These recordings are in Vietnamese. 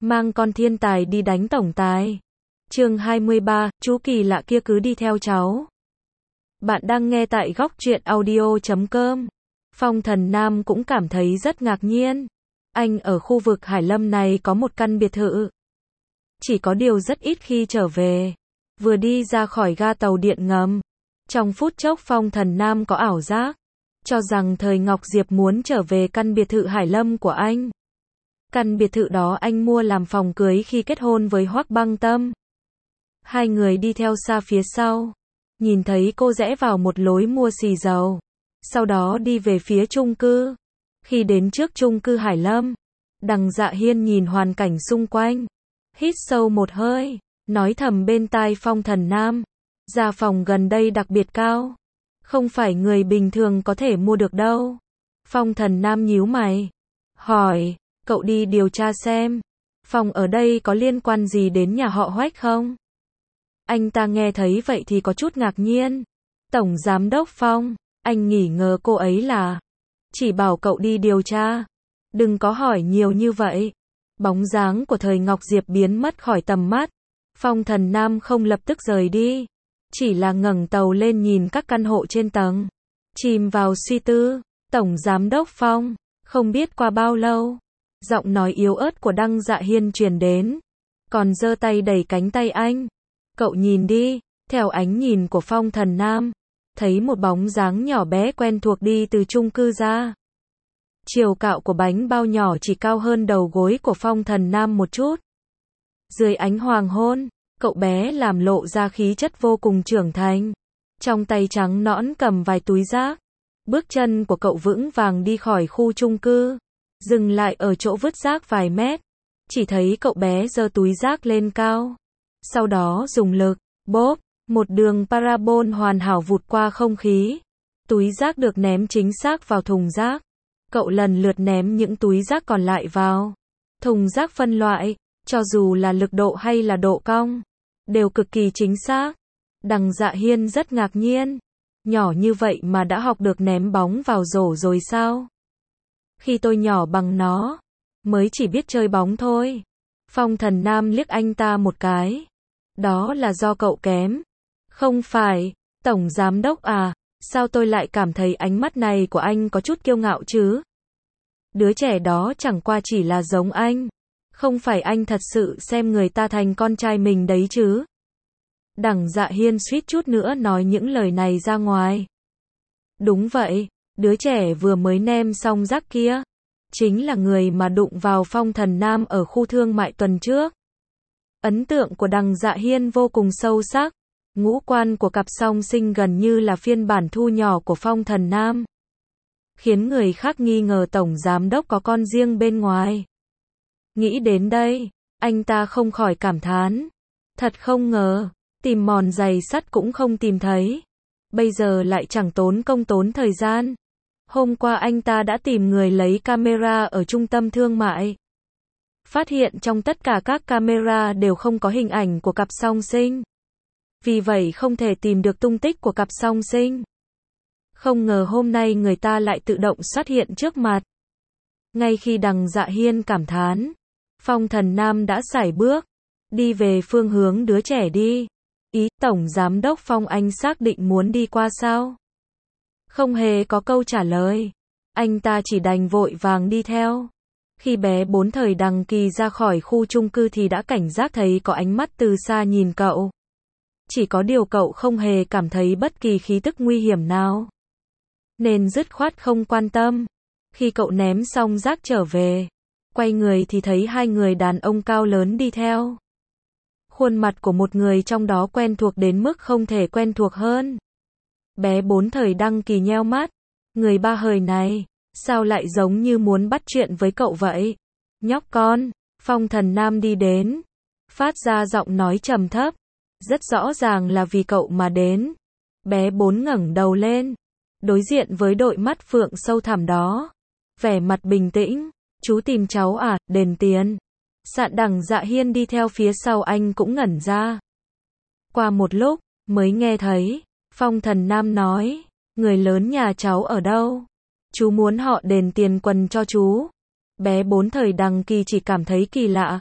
mang con thiên tài đi đánh tổng tài. Chương 23, chú kỳ lạ kia cứ đi theo cháu. Bạn đang nghe tại góc truyện audio.com. Phong Thần Nam cũng cảm thấy rất ngạc nhiên. Anh ở khu vực Hải Lâm này có một căn biệt thự. Chỉ có điều rất ít khi trở về. Vừa đi ra khỏi ga tàu điện ngầm, trong phút chốc Phong Thần Nam có ảo giác, cho rằng Thời Ngọc Diệp muốn trở về căn biệt thự Hải Lâm của anh. Căn biệt thự đó anh mua làm phòng cưới khi kết hôn với Hoắc Băng Tâm. Hai người đi theo xa phía sau, nhìn thấy cô rẽ vào một lối mua xì dầu, sau đó đi về phía chung cư. Khi đến trước chung cư Hải Lâm, Đằng Dạ Hiên nhìn hoàn cảnh xung quanh, hít sâu một hơi, nói thầm bên tai Phong Thần Nam, giá phòng gần đây đặc biệt cao, không phải người bình thường có thể mua được đâu. Phong Thần Nam nhíu mày, hỏi, cậu đi điều tra xem, phòng ở đây có liên quan gì đến nhà họ Hoắc không? Anh ta nghe thấy vậy thì có chút ngạc nhiên. Tổng Giám đốc Phong, anh nghỉ ngờ cô ấy là chỉ bảo cậu đi điều tra, đừng có hỏi nhiều như vậy. Bóng dáng của Thời Ngọc Diệp biến mất khỏi tầm mắt. Phong Thần Nam không lập tức rời đi, chỉ là ngẩng đầu lên nhìn các căn hộ trên tầng, chìm vào suy tư. Tổng Giám đốc Phong, không biết qua bao lâu, giọng nói yếu ớt của Đăng Dạ Hiên truyền đến, còn giơ tay đẩy cánh tay anh. Cậu nhìn đi. Theo ánh nhìn của Phong Thần Nam, thấy một bóng dáng nhỏ bé quen thuộc đi từ chung cư ra. Chiều cao của bánh bao nhỏ chỉ cao hơn đầu gối của Phong Thần Nam một chút. Dưới ánh hoàng hôn, cậu bé làm lộ ra khí chất vô cùng trưởng thành. Trong tay trắng nõn cầm vài túi rác. Bước chân của cậu vững vàng đi khỏi khu chung cư, dừng lại ở chỗ vứt rác vài mét. Chỉ thấy cậu bé giơ túi rác lên cao, sau đó dùng lực bóp, một đường parabol hoàn hảo vụt qua không khí. Túi rác được ném chính xác vào thùng rác. Cậu lần lượt ném những túi rác còn lại vào thùng rác phân loại, cho dù là lực độ hay là độ cong, đều cực kỳ chính xác. Đằng Dạ Hiên rất ngạc nhiên. Nhỏ như vậy mà đã học được ném bóng vào rổ rồi sao? Khi tôi nhỏ bằng nó, mới chỉ biết chơi bóng thôi. Phong Thần Nam liếc anh ta một cái. Đó là do cậu kém. Không phải, Tổng Giám đốc à, sao tôi lại cảm thấy ánh mắt này của anh có chút kiêu ngạo chứ? Đứa trẻ đó chẳng qua chỉ là giống anh. Không phải anh thật sự xem người ta thành con trai mình đấy chứ? Đằng Dạ Hiên suýt chút nữa nói những lời này ra ngoài. Đúng vậy, đứa trẻ vừa mới ném xong rác kia, chính là người mà đụng vào Phong Thần Nam ở khu thương mại tuần trước. Ấn tượng của Đằng Dạ Hiên vô cùng sâu sắc. Ngũ quan của cặp song sinh gần như là phiên bản thu nhỏ của Phong Thần Nam, khiến người khác nghi ngờ Tổng Giám đốc có con riêng bên ngoài. Nghĩ đến đây, anh ta không khỏi cảm thán. Thật không ngờ, tìm mòn giày sắt cũng không tìm thấy. Bây giờ lại chẳng tốn công tốn thời gian. Hôm qua anh ta đã tìm người lấy camera ở trung tâm thương mại. Phát hiện trong tất cả các camera đều không có hình ảnh của cặp song sinh. Vì vậy không thể tìm được tung tích của cặp song sinh. Không ngờ hôm nay người ta lại tự động xuất hiện trước mặt. Ngay khi Đằng Dạ Hiên cảm thán, Phong Thần Nam đã sải bước, đi về phương hướng đứa trẻ đi. Ý, Tổng Giám đốc Phong, anh xác định muốn đi qua sao? Không hề có câu trả lời. Anh ta chỉ đành vội vàng đi theo. Khi bé Bốn Thời Đằng Kỳ ra khỏi khu chung cư thì đã cảnh giác thấy có ánh mắt từ xa nhìn cậu. Chỉ có điều cậu không hề cảm thấy bất kỳ khí tức nguy hiểm nào, nên dứt khoát không quan tâm. Khi cậu ném xong rác trở về, quay người thì thấy hai người đàn ông cao lớn đi theo. Khuôn mặt của một người trong đó quen thuộc đến mức không thể quen thuộc hơn. Bé Bốn Thời Đăng Kỳ nheo mắt. Người ba hời này, sao lại giống như muốn bắt chuyện với cậu vậy? Nhóc con. Phong Thần Nam đi đến, phát ra giọng nói trầm thấp. Rất rõ ràng là vì cậu mà đến. Bé Bốn ngẩng đầu lên, đối diện với đôi mắt phượng sâu thẳm đó, vẻ mặt bình tĩnh. Chú tìm cháu à, đền tiền. Sạn Đằng Dạ Hiên đi theo phía sau anh cũng ngẩn ra. Qua một lúc, mới nghe thấy Phong Thần Nam nói, người lớn nhà cháu ở đâu? Chú muốn họ đền tiền quần cho chú. Bé Bốn Thời Đằng Kỳ chỉ cảm thấy kỳ lạ.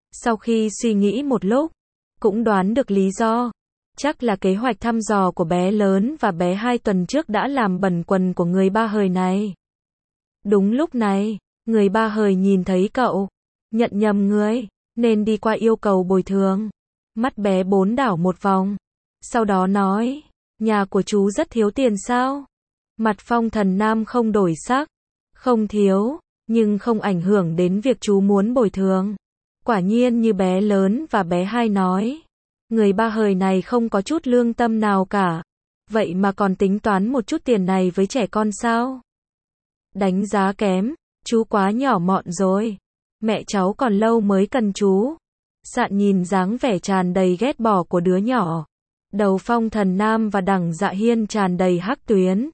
Sau khi suy nghĩ một lúc, cũng đoán được lý do. Chắc là kế hoạch thăm dò của bé lớn và bé 2 tuần trước đã làm bẩn quần của người ba hời này. Đúng lúc này, người ba hời nhìn thấy cậu, nhận nhầm người, nên đi qua yêu cầu bồi thường. Mắt bé 4 đảo một vòng, sau đó nói, nhà của chú rất thiếu tiền sao? Mặt Phong Thần Nam không đổi sắc, không thiếu, nhưng không ảnh hưởng đến việc chú muốn bồi thường. Quả nhiên như bé lớn và bé 2 nói, người ba hời này không có chút lương tâm nào cả. Vậy mà còn tính toán một chút tiền này với trẻ con sao? Đánh giá kém, chú quá nhỏ mọn rồi. Mẹ cháu còn lâu mới cần chú. Sạn nhìn dáng vẻ tràn đầy ghét bỏ của đứa nhỏ. Đầu Phong Thần Nam và Đằng Dạ Hiên tràn đầy hắc tuyến.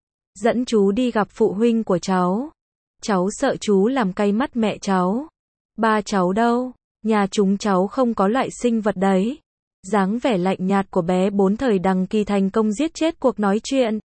Dẫn chú đi gặp phụ huynh của cháu. Cháu sợ chú làm cay mắt mẹ cháu. Ba cháu đâu? Nhà chúng cháu không có loại sinh vật đấy. Dáng vẻ lạnh nhạt của bé 4 thời Đằng Kỳ thành công giết chết cuộc nói chuyện.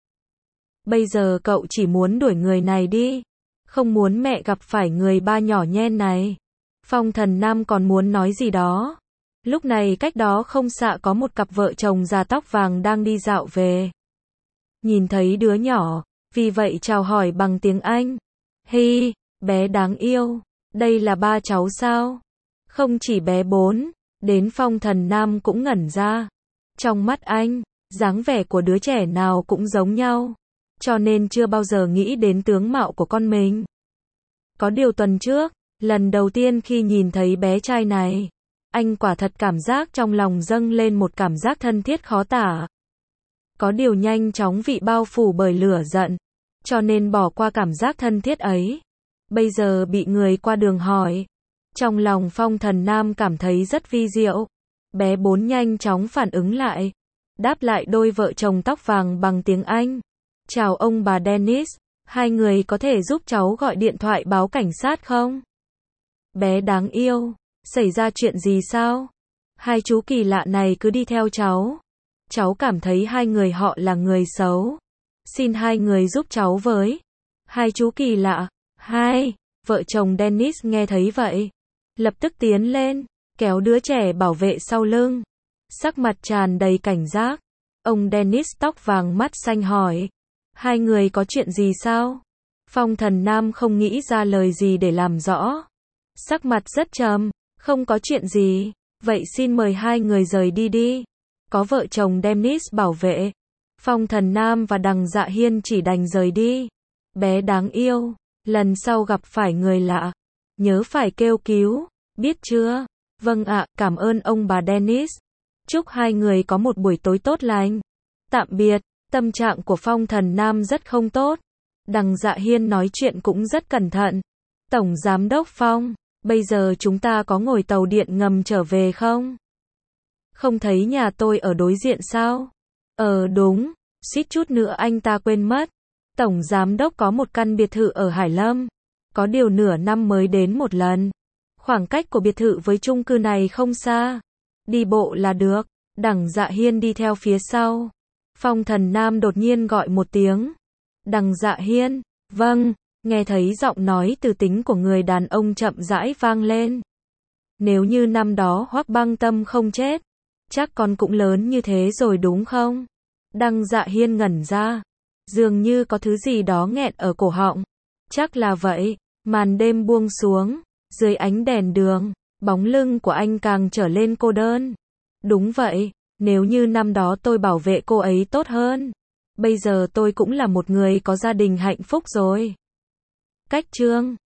Bây giờ cậu chỉ muốn đuổi người này đi. Không muốn mẹ gặp phải người ba nhỏ nhen này. Phong Thần Nam còn muốn nói gì đó. Lúc này cách đó không xa có một cặp vợ chồng già tóc vàng đang đi dạo về. Nhìn thấy đứa nhỏ, vì vậy chào hỏi bằng tiếng Anh. Hi, bé đáng yêu, đây là ba cháu sao? Không chỉ bé 4, đến Phong Thần Nam cũng ngẩn ra. Trong mắt anh, dáng vẻ của đứa trẻ nào cũng giống nhau, cho nên chưa bao giờ nghĩ đến tướng mạo của con mình. Có điều tuần trước, lần đầu tiên khi nhìn thấy bé trai này, anh quả thật cảm giác trong lòng dâng lên một cảm giác thân thiết khó tả. Có điều nhanh chóng bị bao phủ bởi lửa giận, cho nên bỏ qua cảm giác thân thiết ấy. Bây giờ bị người qua đường hỏi, trong lòng Phong Thần Nam cảm thấy rất vi diệu. Bé 4 nhanh chóng phản ứng lại, đáp lại đôi vợ chồng tóc vàng bằng tiếng Anh. Chào ông bà Dennis, hai người có thể giúp cháu gọi điện thoại báo cảnh sát không? Bé đáng yêu, xảy ra chuyện gì sao? Hai chú kỳ lạ này cứ đi theo cháu. Cháu cảm thấy hai người họ là người xấu. Xin hai người giúp cháu với. Hai chú kỳ lạ. Hai, vợ chồng Dennis nghe thấy vậy, lập tức tiến lên, kéo đứa trẻ bảo vệ sau lưng. Sắc mặt tràn đầy cảnh giác. Ông Dennis tóc vàng mắt xanh hỏi, hai người có chuyện gì sao? Phong Thần Nam không nghĩ ra lời gì để làm rõ. Sắc mặt rất trầm, không có chuyện gì, vậy xin mời hai người rời đi đi. Có vợ chồng Dennis bảo vệ, Phong Thần Nam và Đằng Dạ Hiên chỉ đành rời đi. Bé đáng yêu, lần sau gặp phải người lạ, nhớ phải kêu cứu, biết chưa? Vâng ạ, cảm ơn ông bà Dennis. Chúc hai người có một buổi tối tốt lành. Tạm biệt. Tâm trạng của Phong Thần Nam rất không tốt. Đằng Dạ Hiên nói chuyện cũng rất cẩn thận. Tổng Giám đốc Phong, bây giờ chúng ta có ngồi tàu điện ngầm trở về không? Không thấy nhà tôi ở đối diện sao? Đúng, suýt chút nữa anh ta quên mất. Tổng Giám đốc có một căn biệt thự ở Hải Lâm. Có điều nửa năm mới đến một lần. Khoảng cách của biệt thự với chung cư này không xa. Đi bộ là được. Đằng Dạ Hiên đi theo phía sau. Phong Thần Nam đột nhiên gọi một tiếng. Đằng Dạ Hiên, vâng, nghe thấy giọng nói từ tính của người đàn ông chậm rãi vang lên. Nếu như năm đó Hoắc Băng Tâm không chết, chắc con cũng lớn như thế rồi đúng không? Đằng Dạ Hiên ngẩn ra, dường như có thứ gì đó nghẹn ở cổ họng. Chắc là vậy. Màn đêm buông xuống, dưới ánh đèn đường, bóng lưng của anh càng trở lên cô đơn. Đúng vậy. Nếu như năm đó tôi bảo vệ cô ấy tốt hơn, bây giờ tôi cũng là một người có gia đình hạnh phúc rồi. Cách chương